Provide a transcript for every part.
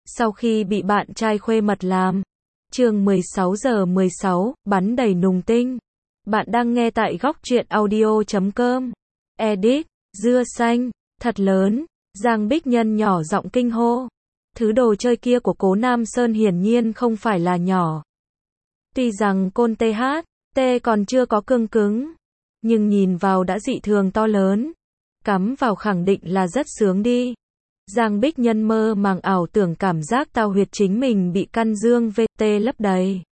Sau khi bị bạn trai khuê mật làm. Chương 16 giờ 16, bắn đầy nùng tinh. Bạn đang nghe tại góc truyện audio.com. Edit, dưa xanh, thật lớn. Giang Bích Nhân nhỏ giọng kinh hô. Thứ đồ chơi kia của Cố Nam Sơn hiển nhiên không phải là nhỏ. Tuy rằng côn THT còn chưa có cương cứng, nhưng nhìn vào đã dị thường to lớn. Cắm vào khẳng định là rất sướng đi. Giang Bích Nhân mơ màng ảo tưởng cảm giác tao huyệt chính mình bị căn dương VT lấp đầy.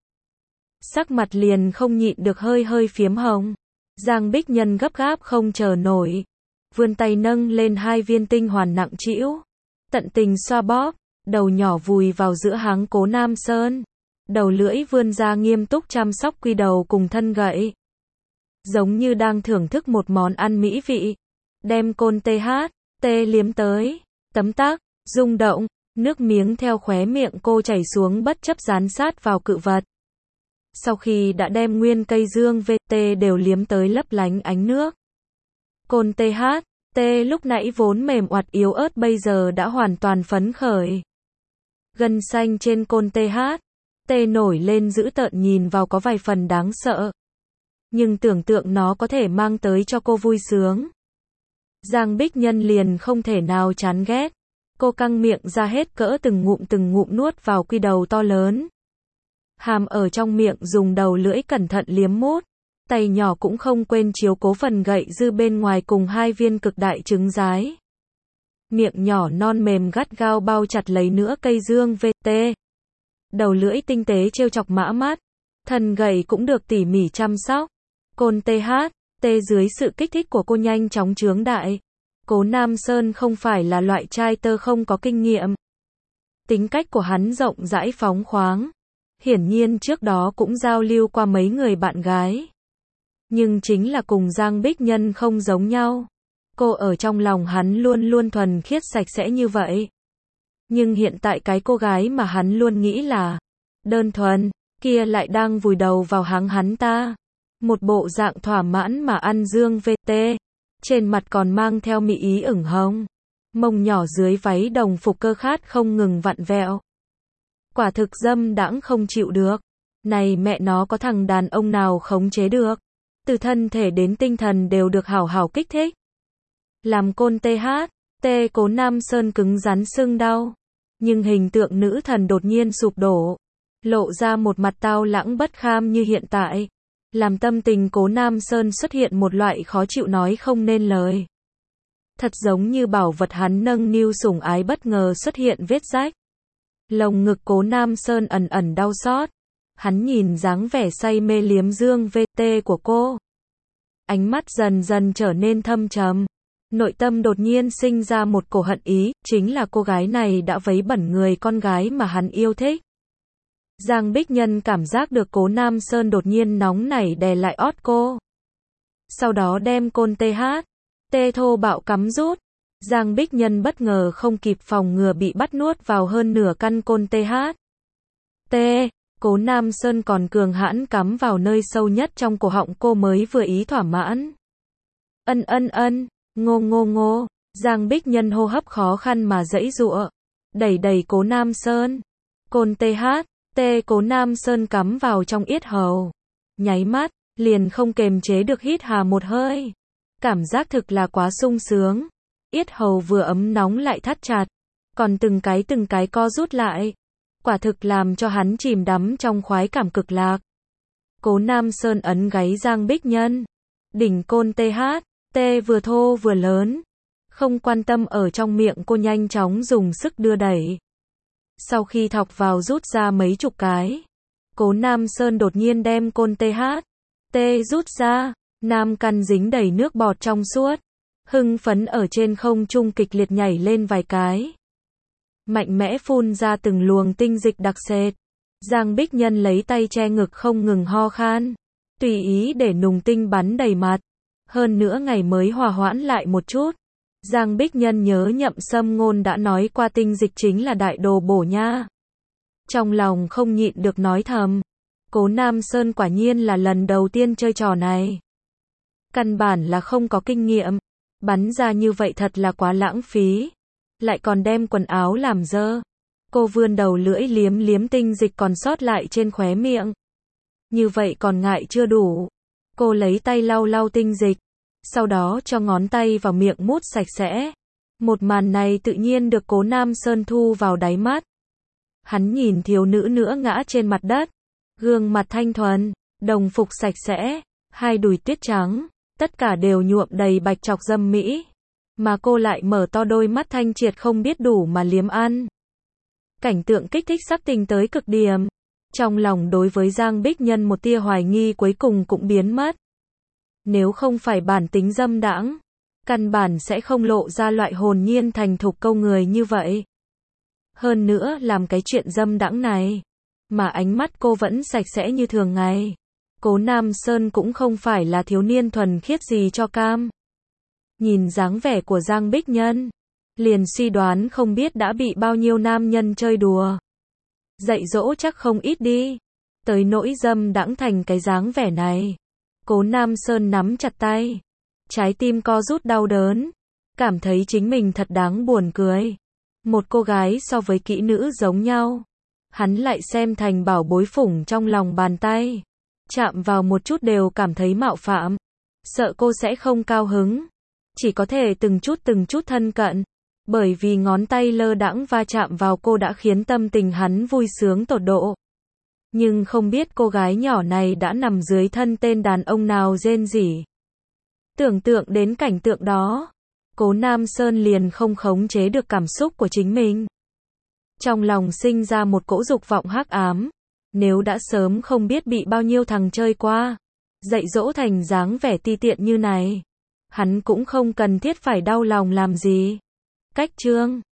Sắc mặt liền không nhịn được hơi hơi phiếm hồng. Giang Bích Nhân gấp gáp không chờ nổi. Vươn tay nâng lên hai viên tinh hoàn nặng trĩu. Tận tình xoa bóp, đầu nhỏ vùi vào giữa háng Cố Nam Sơn. Đầu lưỡi vươn ra nghiêm túc chăm sóc quy đầu cùng thân gậy. Giống như đang thưởng thức một món ăn mỹ vị. Đem côn THT liếm tới. Tấm tắc, rung động, nước miếng theo khóe miệng cô chảy xuống bất chấp dán sát vào cự vật. Sau khi đã đem nguyên cây dương VT đều liếm tới lấp lánh ánh nước. Côn THT lúc nãy vốn mềm oặt yếu ớt bây giờ đã hoàn toàn phấn khởi. Gân xanh trên côn THT nổi lên dữ tợn nhìn vào có vài phần đáng sợ. Nhưng tưởng tượng nó có thể mang tới cho cô vui sướng. Giang Bích Nhân liền không thể nào chán ghét. Cô căng miệng ra hết cỡ từng ngụm nuốt vào quy đầu to lớn. Hàm ở trong miệng dùng đầu lưỡi cẩn thận liếm mút. Tay nhỏ cũng không quên chiếu cố phần gậy dư bên ngoài cùng hai viên cực đại trứng rái. Miệng nhỏ non mềm gắt gao bao chặt lấy nửa cây dương VT. Đầu lưỡi tinh tế trêu chọc mã mắt. Thân gậy cũng được tỉ mỉ chăm sóc. Côn THT dưới sự kích thích của cô nhanh chóng chướng đại. Cố Nam Sơn không phải là loại trai tơ không có kinh nghiệm. Tính cách của hắn rộng rãi phóng khoáng. Hiển nhiên trước đó cũng giao lưu qua mấy người bạn gái. Nhưng chính là cùng Giang Bích Nhân không giống nhau. Cô ở trong lòng hắn luôn luôn thuần khiết sạch sẽ như vậy. Nhưng hiện tại cái cô gái mà hắn luôn nghĩ là đơn thuần, kia lại đang vùi đầu vào háng hắn ta. Một bộ dạng thỏa mãn mà ăn dương VT. Trên mặt còn mang theo mị ý ửng hồng. Mông nhỏ dưới váy đồng phục cơ khát không ngừng vặn vẹo. Quả thực dâm đãng không chịu được. Này mẹ nó có thằng đàn ông nào khống chế được. Từ thân thể đến tinh thần đều được hảo hảo kích thích. Làm côn THT Cố Nam Sơn cứng rắn sưng đau. Nhưng hình tượng nữ thần đột nhiên sụp đổ. Lộ ra một mặt tao lãng bất kham như hiện tại. Làm tâm tình Cố Nam Sơn xuất hiện một loại khó chịu nói không nên lời. Thật giống như bảo vật hắn nâng niu sủng ái bất ngờ xuất hiện vết rách. Lồng ngực Cố Nam Sơn ẩn ẩn đau xót. Hắn nhìn dáng vẻ say mê liếm dương VT của cô. Ánh mắt dần dần trở nên thâm trầm. Nội tâm đột nhiên sinh ra một cổ hận ý, chính là cô gái này đã vấy bẩn người con gái mà hắn yêu thích. Giang Bích Nhân cảm giác được Cố Nam Sơn đột nhiên nóng nảy đè lại ót cô. Sau đó đem côn THT thô bạo cắm rút. Giang Bích Nhân bất ngờ không kịp phòng ngừa bị bắt nuốt vào hơn nửa căn côn THT. Cố Nam Sơn còn cường hãn cắm vào nơi sâu nhất trong cổ họng cô mới vừa ý thỏa mãn. Ngô. Giang Bích Nhân hô hấp khó khăn mà giãy giụa. Đẩy Cố Nam Sơn. Côn THT Cố Nam Sơn cắm vào trong yết hầu. Nháy mắt, liền không kềm chế được hít hà một hơi. Cảm giác thực là quá sung sướng. Yết hầu vừa ấm nóng lại thắt chặt. Còn từng cái co rút lại. Quả thực làm cho hắn chìm đắm trong khoái cảm cực lạc. Cố Nam Sơn ấn gáy Giang Bích Nhân. Đỉnh côn THT vừa thô vừa lớn. Không quan tâm ở trong miệng cô nhanh chóng dùng sức đưa đẩy. Sau khi thọc vào rút ra mấy chục cái. Cố Nam Sơn đột nhiên đem côn THT rút ra. Nam căn dính đầy nước bọt trong suốt. Hưng phấn ở trên không trung kịch liệt nhảy lên vài cái. Mạnh mẽ phun ra từng luồng tinh dịch đặc sệt. Giang Bích Nhân lấy tay che ngực không ngừng ho khan. Tùy ý để nùng tinh bắn đầy mặt. Hơn nữa ngày mới hòa hoãn lại một chút. Giang Bích Nhân nhớ Nhậm Sâm Ngôn đã nói qua tinh dịch chính là đại đồ bổ nha. Trong lòng không nhịn được nói thầm. Cố Nam Sơn quả nhiên là lần đầu tiên chơi trò này. Căn bản là không có kinh nghiệm. Bắn ra như vậy thật là quá lãng phí. Lại còn đem quần áo làm dơ. Cô vươn đầu lưỡi liếm liếm tinh dịch còn sót lại trên khóe miệng. Như vậy còn ngại chưa đủ. Cô lấy tay lau lau tinh dịch, sau đó cho ngón tay vào miệng mút sạch sẽ. Một màn này tự nhiên được Cố Nam Sơn thu vào đáy mắt. Hắn nhìn thiếu nữ nữa ngã trên mặt đất, gương mặt thanh thuần, đồng phục sạch sẽ, hai đùi tuyết trắng, tất cả đều nhuộm đầy bạch trọc dâm mỹ, mà cô lại mở to đôi mắt thanh triệt không biết đủ mà liếm ăn. Cảnh tượng kích thích sắc tình tới cực điểm. Trong lòng đối với Giang Bích Nhân một tia hoài nghi cuối cùng cũng biến mất. Nếu không phải bản tính dâm đãng, căn bản sẽ không lộ ra loại hồn nhiên thành thục câu người như vậy. Hơn nữa làm cái chuyện dâm đãng này, mà ánh mắt cô vẫn sạch sẽ như thường ngày. Cố Nam Sơn cũng không phải là thiếu niên thuần khiết gì cho cam. Nhìn dáng vẻ của Giang Bích Nhân, liền suy đoán không biết đã bị bao nhiêu nam nhân chơi đùa. Dạy dỗ chắc không ít đi. Tới nỗi dâm đãng thành cái dáng vẻ này. Cố Nam Sơn nắm chặt tay. Trái tim co rút đau đớn. Cảm thấy chính mình thật đáng buồn cười. Một cô gái so với kỹ nữ giống nhau. Hắn lại xem thành bảo bối phủng trong lòng bàn tay. Chạm vào một chút đều cảm thấy mạo phạm. Sợ cô sẽ không cao hứng. Chỉ có thể từng chút thân cận. Bởi vì ngón tay lơ đãng va chạm vào cô đã khiến tâm tình hắn vui sướng tột độ. Nhưng không biết cô gái nhỏ này đã nằm dưới thân tên đàn ông nào rên rỉ. Tưởng tượng đến cảnh tượng đó, Cố Nam Sơn liền không khống chế được cảm xúc của chính mình. Trong lòng sinh ra một cỗ dục vọng hắc ám. Nếu đã sớm không biết bị bao nhiêu thằng chơi qua, dạy dỗ thành dáng vẻ ti tiện như này, hắn cũng không cần thiết phải đau lòng làm gì. Cách chương